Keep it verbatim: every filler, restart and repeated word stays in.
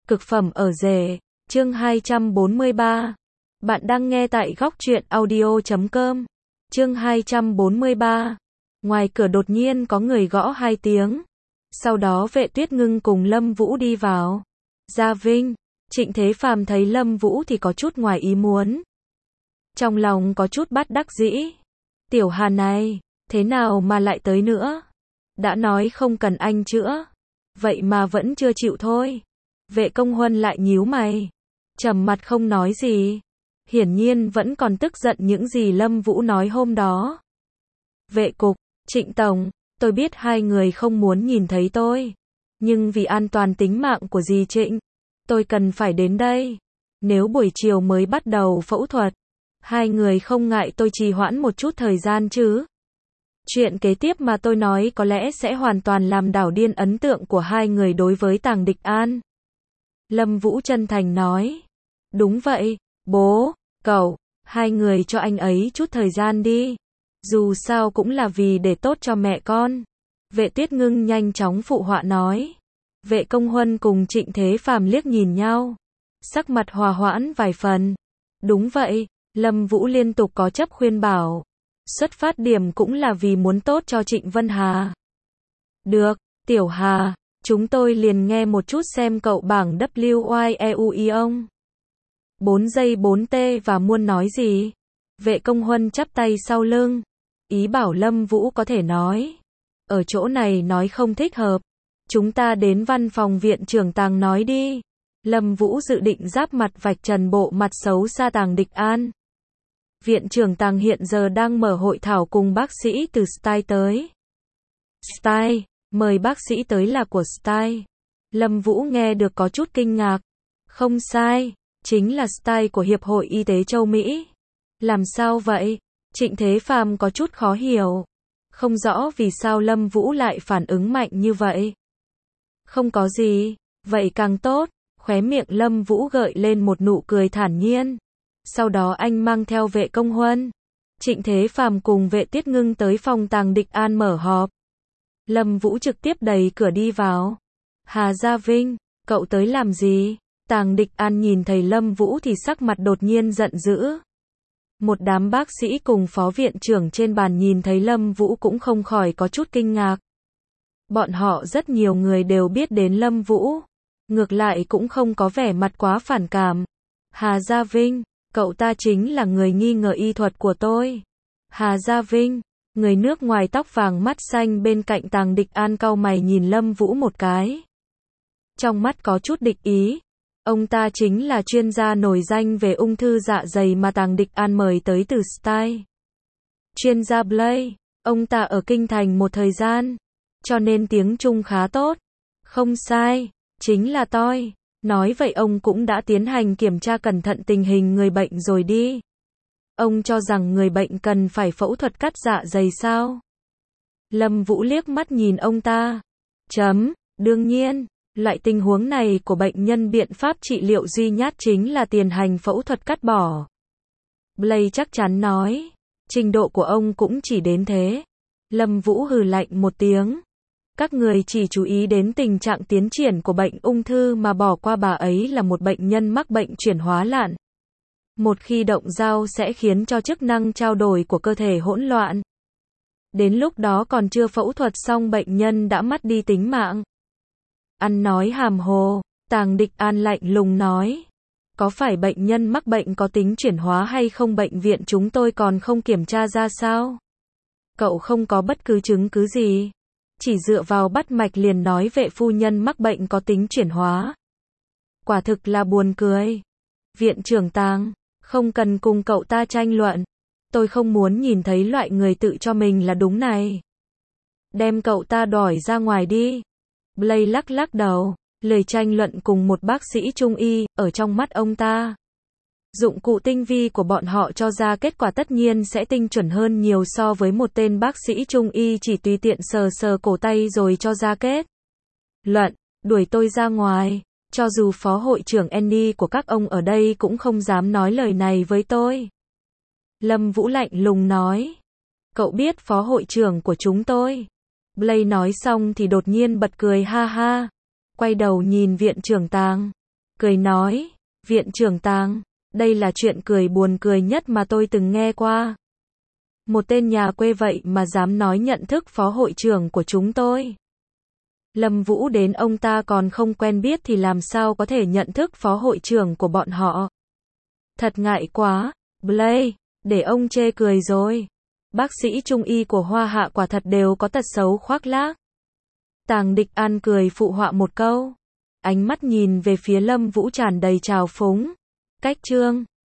Cực phẩm ở rể, chương hai trăm bốn mươi ba. Bạn đang nghe tại góc truyện audio chấm com. Chương hai trăm bốn mươi ba. Ngoài cửa đột nhiên có người gõ hai tiếng. Sau đó Vệ Tuyết Ngưng cùng Lâm Vũ đi vào. Gia Vinh, Trịnh Thế Phàm thấy Lâm Vũ thì có chút ngoài ý muốn. Trong lòng có chút bất đắc dĩ. Tiểu Hà này, thế nào mà lại tới nữa? Đã nói không cần anh chữa, vậy mà vẫn chưa chịu thôi. Vệ Công Huân lại nhíu mày, trầm mặt không nói gì. Hiển nhiên vẫn còn tức giận những gì Lâm Vũ nói hôm đó. Vệ cục, Trịnh Tổng, tôi biết hai người không muốn nhìn thấy tôi. Nhưng vì an toàn tính mạng của dì Trịnh, tôi cần phải đến đây. Nếu buổi chiều mới bắt đầu phẫu thuật, hai người không ngại tôi trì hoãn một chút thời gian chứ? Chuyện kế tiếp mà tôi nói có lẽ sẽ hoàn toàn làm đảo điên ấn tượng của hai người đối với Tàng Địch An. Lâm Vũ chân thành nói. Đúng vậy, bố, cậu, hai người cho anh ấy chút thời gian đi. Dù sao cũng là vì để tốt cho mẹ con. Vệ Tuyết Ngưng nhanh chóng phụ họa nói. Vệ Công Huân cùng Trịnh Thế Phàm liếc nhìn nhau. Sắc mặt hòa hoãn vài phần. Đúng vậy, Lâm Vũ liên tục có chấp khuyên bảo. Xuất phát điểm cũng là vì muốn tốt cho Trịnh Vân Hà. Được, Tiểu Hà, chúng tôi liền nghe một chút xem cậu bảng W Y E U I ông. bốn giây bốn T và muốn nói gì? Vệ Công Huân chắp tay sau lưng. Ý bảo Lâm Vũ có thể nói. Ở chỗ này nói không thích hợp. Chúng ta đến văn phòng viện trưởng Tàng nói đi. Lâm Vũ dự định giáp mặt vạch trần bộ mặt xấu xa Tàng Địch An. Viện trưởng Tàng hiện giờ đang mở hội thảo cùng bác sĩ từ Style tới. Style, mời bác sĩ tới là của Style. Lâm Vũ nghe được có chút kinh ngạc. Không sai, chính là Style của Hiệp hội Y tế châu Mỹ. Làm sao vậy? Trịnh Thế Phàm có chút khó hiểu. Không rõ vì sao Lâm Vũ lại phản ứng mạnh như vậy. Không có gì, vậy càng tốt. Khóe miệng Lâm Vũ gợi lên một nụ cười thản nhiên. Sau đó anh mang theo Vệ Công Huân, Trịnh Thế Phàm cùng Vệ Tuyết Ngưng tới phòng Tàng Địch An mở họp. Lâm Vũ trực tiếp đẩy cửa đi vào. Hà Gia Vinh, cậu tới làm gì? Tàng Địch An nhìn thấy Lâm Vũ thì sắc mặt đột nhiên giận dữ. Một đám bác sĩ cùng phó viện trưởng trên bàn nhìn thấy Lâm Vũ cũng không khỏi có chút kinh ngạc. Bọn họ rất nhiều người đều biết đến Lâm Vũ. Ngược lại cũng không có vẻ mặt quá phản cảm. Hà Gia Vinh, cậu ta chính là người nghi ngờ y thuật của tôi. Hà Gia Vinh, người nước ngoài tóc vàng mắt xanh bên cạnh Tàng Địch An cau mày nhìn Lâm Vũ một cái. Trong mắt có chút địch ý. Ông ta chính là chuyên gia nổi danh về ung thư dạ dày mà Tàng Địch An mời tới từ Style. Chuyên gia Blay, ông ta ở Kinh Thành một thời gian, cho nên tiếng Trung khá tốt. Không sai, chính là tôi. Nói vậy ông cũng đã tiến hành kiểm tra cẩn thận tình hình người bệnh rồi đi. Ông cho rằng người bệnh cần phải phẫu thuật cắt dạ dày sao? Lâm Vũ liếc mắt nhìn ông ta. Chấm, đương nhiên, loại tình huống này của bệnh nhân biện pháp trị liệu duy nhất chính là tiến hành phẫu thuật cắt bỏ. Blay chắc chắn nói. Trình độ của ông cũng chỉ đến thế. Lâm Vũ hừ lạnh một tiếng. Các người chỉ chú ý đến tình trạng tiến triển của bệnh ung thư mà bỏ qua bà ấy là một bệnh nhân mắc bệnh chuyển hóa lạn. Một khi động dao sẽ khiến cho chức năng trao đổi của cơ thể hỗn loạn. Đến lúc đó còn chưa phẫu thuật xong bệnh nhân đã mất đi tính mạng. Ăn nói hàm hồ, Tàng Địch An lạnh lùng nói. Có phải bệnh nhân mắc bệnh có tính chuyển hóa hay không bệnh viện chúng tôi còn không kiểm tra ra sao? Cậu không có bất cứ chứng cứ gì. Chỉ dựa vào bắt mạch liền nói vệ phu nhân mắc bệnh có tính chuyển hóa. Quả thực là buồn cười. Viện trưởng Tàng, không cần cùng cậu ta tranh luận. Tôi không muốn nhìn thấy loại người tự cho mình là đúng này. Đem cậu ta đòi ra ngoài đi. Blay lắc lắc đầu, lời tranh luận cùng một bác sĩ trung y, ở trong mắt ông ta. Dụng cụ tinh vi của bọn họ cho ra kết quả tất nhiên sẽ tinh chuẩn hơn nhiều so với một tên bác sĩ trung y chỉ tùy tiện sờ sờ cổ tay rồi cho ra kết luận. Đuổi tôi ra ngoài, cho dù phó hội trưởng Andy của các ông ở đây cũng không dám nói lời này với tôi. Lâm Vũ lạnh lùng nói. Cậu biết phó hội trưởng của chúng tôi. Blay nói xong thì đột nhiên bật cười ha ha. Quay đầu nhìn viện trưởng Tàng. cười nói, viện trưởng Tàng, đây là chuyện cười buồn cười nhất mà tôi từng nghe qua. Một tên nhà quê vậy mà dám nói nhận thức phó hội trưởng của chúng tôi. Lâm Vũ đến ông ta còn không quen biết thì làm sao có thể nhận thức phó hội trưởng của bọn họ. Thật ngại quá, Blay, để ông chê cười rồi. Bác sĩ trung y của Hoa Hạ quả thật đều có tật xấu khoác lác. Tàng Địch An cười phụ họa một câu. Ánh mắt nhìn về phía Lâm Vũ tràn đầy trào phúng. Cách chương